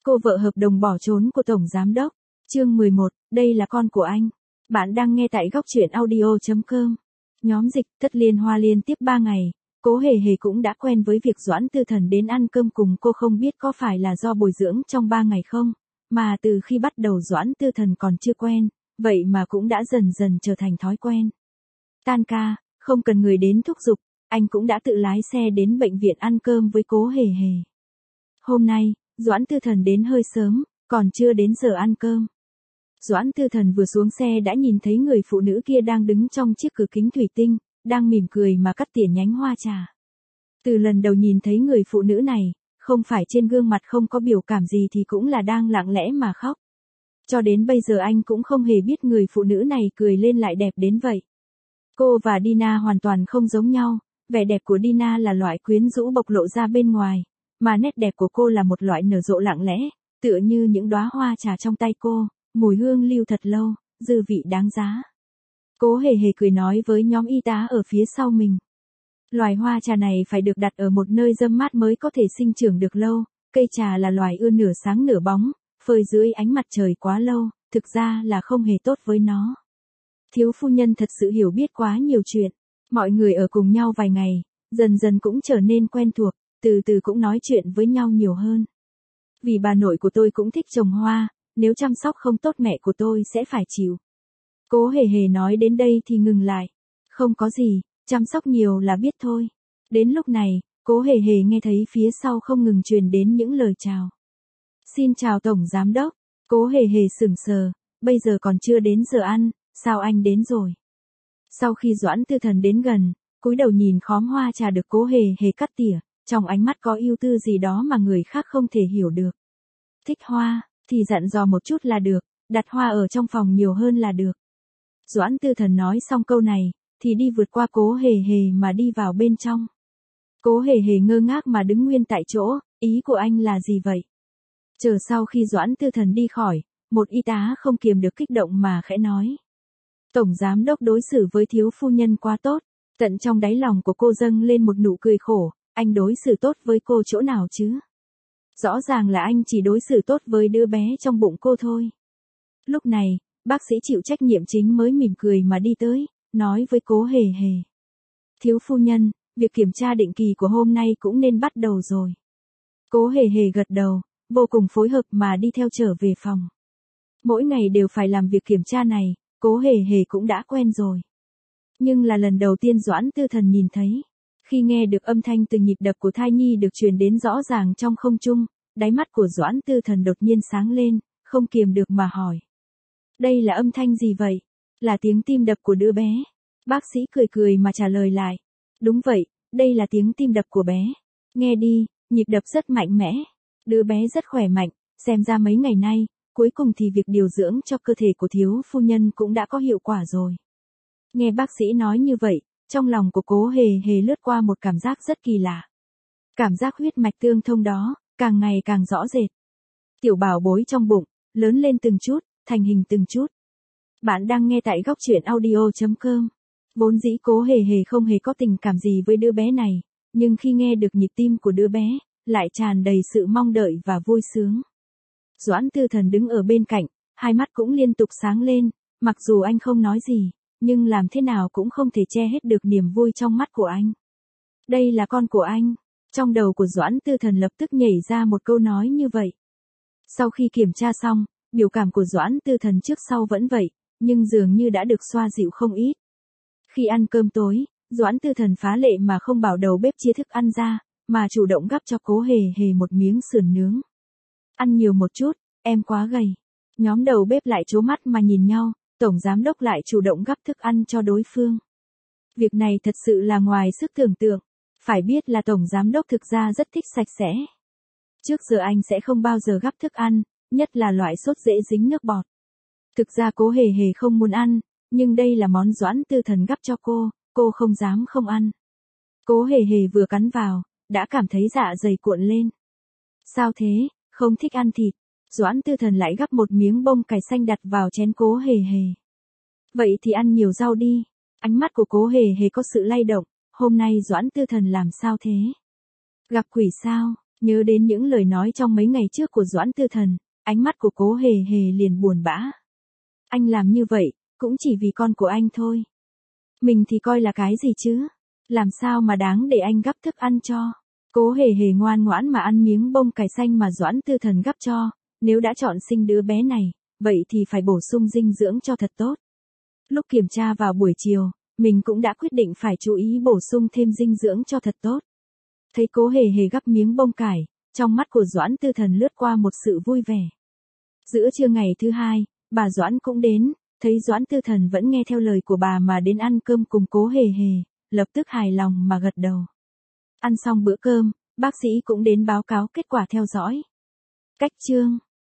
Cô vợ hợp đồng bỏ trốn của Tổng Giám đốc. Chương 11, đây là con của anh. Bạn đang nghe tại góc truyện audio.com. Nhóm dịch Tất Liên Hoa liên tiếp 3 ngày. Cố Hề Hề cũng đã quen với việc Doãn Tư Thần đến ăn cơm cùng cô, không biết có phải là do bồi dưỡng trong 3 ngày không, mà từ khi bắt đầu Doãn Tư Thần còn chưa quen, vậy mà cũng đã dần dần trở thành thói quen. Tan ca, không cần người đến thúc giục, anh cũng đã tự lái xe đến bệnh viện ăn cơm với Cố Hề Hề. Hôm nay, Doãn Tư Thần đến hơi sớm, còn chưa đến giờ ăn cơm. Doãn Tư Thần vừa xuống xe đã nhìn thấy người phụ nữ kia đang đứng trong chiếc cửa kính thủy tinh, đang mỉm cười mà cắt tỉa nhánh hoa trà. Từ lần đầu nhìn thấy người phụ nữ này, không phải trên gương mặt không có biểu cảm gì thì cũng là đang lặng lẽ mà khóc. Cho đến bây giờ anh cũng không hề biết người phụ nữ này cười lên lại đẹp đến vậy. Cô và Dina hoàn toàn không giống nhau, vẻ đẹp của Dina là loại quyến rũ bộc lộ ra bên ngoài, mà nét đẹp của cô là một loại nở rộ lặng lẽ, tựa như những đóa hoa trà trong tay cô, mùi hương lưu thật lâu, dư vị đáng giá. Cố Hề Hề cười nói với nhóm y tá ở phía sau mình. Loài hoa trà này phải được đặt ở một nơi râm mát mới có thể sinh trưởng được lâu, cây trà là loài ưa nửa sáng nửa bóng, phơi dưới ánh mặt trời quá lâu, thực ra là không hề tốt với nó. Thiếu phu nhân thật sự hiểu biết quá nhiều chuyện, mọi người ở cùng nhau vài ngày, dần dần cũng trở nên quen thuộc, từ từ cũng nói chuyện với nhau nhiều hơn. Vì bà nội của tôi cũng thích trồng hoa, nếu chăm sóc không tốt mẹ của tôi sẽ phải chịu. Cố Hề Hề nói đến đây thì ngừng lại. Không có gì, chăm sóc nhiều là biết thôi. Đến lúc này, Cố Hề Hề nghe thấy phía sau không ngừng truyền đến những lời chào. Xin chào Tổng Giám đốc. Cố Hề Hề sững sờ, bây giờ còn chưa đến giờ ăn, sao anh đến rồi? Sau khi Doãn Tư Thần đến gần, cúi đầu nhìn khóm hoa trà được Cố Hề Hề cắt tỉa, trong ánh mắt có ưu tư gì đó mà người khác không thể hiểu được. Thích hoa, thì dặn dò một chút là được, đặt hoa ở trong phòng nhiều hơn là được. Doãn Tư Thần nói xong câu này, thì đi vượt qua Cố Hề Hề mà đi vào bên trong. Cố Hề Hề ngơ ngác mà đứng nguyên tại chỗ, ý của anh là gì vậy? Chờ sau khi Doãn Tư Thần đi khỏi, một y tá không kiềm được kích động mà khẽ nói. Tổng Giám đốc đối xử với thiếu phu nhân quá tốt, tận trong đáy lòng của cô dâng lên một nụ cười khổ, anh đối xử tốt với cô chỗ nào chứ? Rõ ràng là anh chỉ đối xử tốt với đứa bé trong bụng cô thôi. Lúc này, bác sĩ chịu trách nhiệm chính mới mỉm cười mà đi tới, nói với Cố Hề Hề. Thiếu phu nhân, việc kiểm tra định kỳ của hôm nay cũng nên bắt đầu rồi. Cố Hề Hề gật đầu, vô cùng phối hợp mà đi theo trở về phòng. Mỗi ngày đều phải làm việc kiểm tra này, Cố Hề Hề cũng đã quen rồi. Nhưng là lần đầu tiên Doãn Tư Thần nhìn thấy. Khi nghe được âm thanh từng nhịp đập của thai nhi được truyền đến rõ ràng trong không trung, đáy mắt của Doãn Tư Thần đột nhiên sáng lên, không kiềm được mà hỏi. Đây là âm thanh gì vậy? Là tiếng tim đập của đứa bé. Bác sĩ cười cười mà trả lời lại. Đúng vậy, đây là tiếng tim đập của bé. Nghe đi, nhịp đập rất mạnh mẽ. Đứa bé rất khỏe mạnh, xem ra mấy ngày nay, cuối cùng thì việc điều dưỡng cho cơ thể của thiếu phu nhân cũng đã có hiệu quả rồi. Nghe bác sĩ nói như vậy, trong lòng của Cố Hề Hề lướt qua một cảm giác rất kỳ lạ. Cảm giác huyết mạch tương thông đó, càng ngày càng rõ rệt. Tiểu bảo bối trong bụng, lớn lên từng chút, thành hình từng chút. Bạn đang nghe tại góc truyện audio.com. Vốn dĩ Cố Hề Hề không hề có tình cảm gì với đứa bé này, nhưng khi nghe được nhịp tim của đứa bé, lại tràn đầy sự mong đợi và vui sướng. Doãn Tư Thần đứng ở bên cạnh, hai mắt cũng liên tục sáng lên, mặc dù anh không nói gì, nhưng làm thế nào cũng không thể che hết được niềm vui trong mắt của anh. Đây là con của anh. Trong đầu của Doãn Tư Thần lập tức nhảy ra một câu nói như vậy. Sau khi kiểm tra xong, biểu cảm của Doãn Tư Thần trước sau vẫn vậy, nhưng dường như đã được xoa dịu không ít. Khi ăn cơm tối, Doãn Tư Thần phá lệ mà không bảo đầu bếp chia thức ăn ra, mà chủ động gắp cho Cố Hề Hề một miếng sườn nướng. Ăn nhiều một chút, em quá gầy. Nhóm đầu bếp lại trố mắt mà nhìn nhau, Tổng Giám đốc lại chủ động gắp thức ăn cho đối phương. Việc này thật sự là ngoài sức tưởng tượng. Phải biết là Tổng Giám đốc thực ra rất thích sạch sẽ. Trước giờ anh sẽ không bao giờ gắp thức ăn, nhất là loại sốt dễ dính nước bọt. Thực ra Cố Hề Hề không muốn ăn, nhưng đây là món Doãn Tư Thần gắp cho cô không dám không ăn. Cố Hề Hề vừa cắn vào, đã cảm thấy dạ dày cuộn lên. Sao thế, không thích ăn thịt? Doãn Tư Thần lại gắp một miếng bông cải xanh đặt vào chén Cố Hề Hề. Vậy thì ăn nhiều rau đi. Ánh mắt của Cố Hề Hề có sự lay động. Hôm nay Doãn Tư Thần làm sao thế? Gặp quỷ sao? Nhớ đến những lời nói trong mấy ngày trước của Doãn Tư Thần, ánh mắt của Cố Hề Hề liền buồn bã. Anh làm như vậy, cũng chỉ vì con của anh thôi. Mình thì coi là cái gì chứ? Làm sao mà đáng để anh gắp thức ăn cho? Cố Hề Hề ngoan ngoãn mà ăn miếng bông cải xanh mà Doãn Tư Thần gắp cho, nếu đã chọn sinh đứa bé này, vậy thì phải bổ sung dinh dưỡng cho thật tốt. Lúc kiểm tra vào buổi chiều, mình cũng đã quyết định phải chú ý bổ sung thêm dinh dưỡng cho thật tốt. Thấy Cố Hề Hề gắp miếng bông cải, trong mắt của Doãn Tư Thần lướt qua một sự vui vẻ. Giữa trưa ngày thứ hai, bà Doãn cũng đến, thấy Doãn Tư Thần vẫn nghe theo lời của bà mà đến ăn cơm cùng Cố Hề Hề, lập tức hài lòng mà gật đầu. Ăn xong bữa cơm, bác sĩ cũng đến báo cáo kết quả theo dõi. Cách chương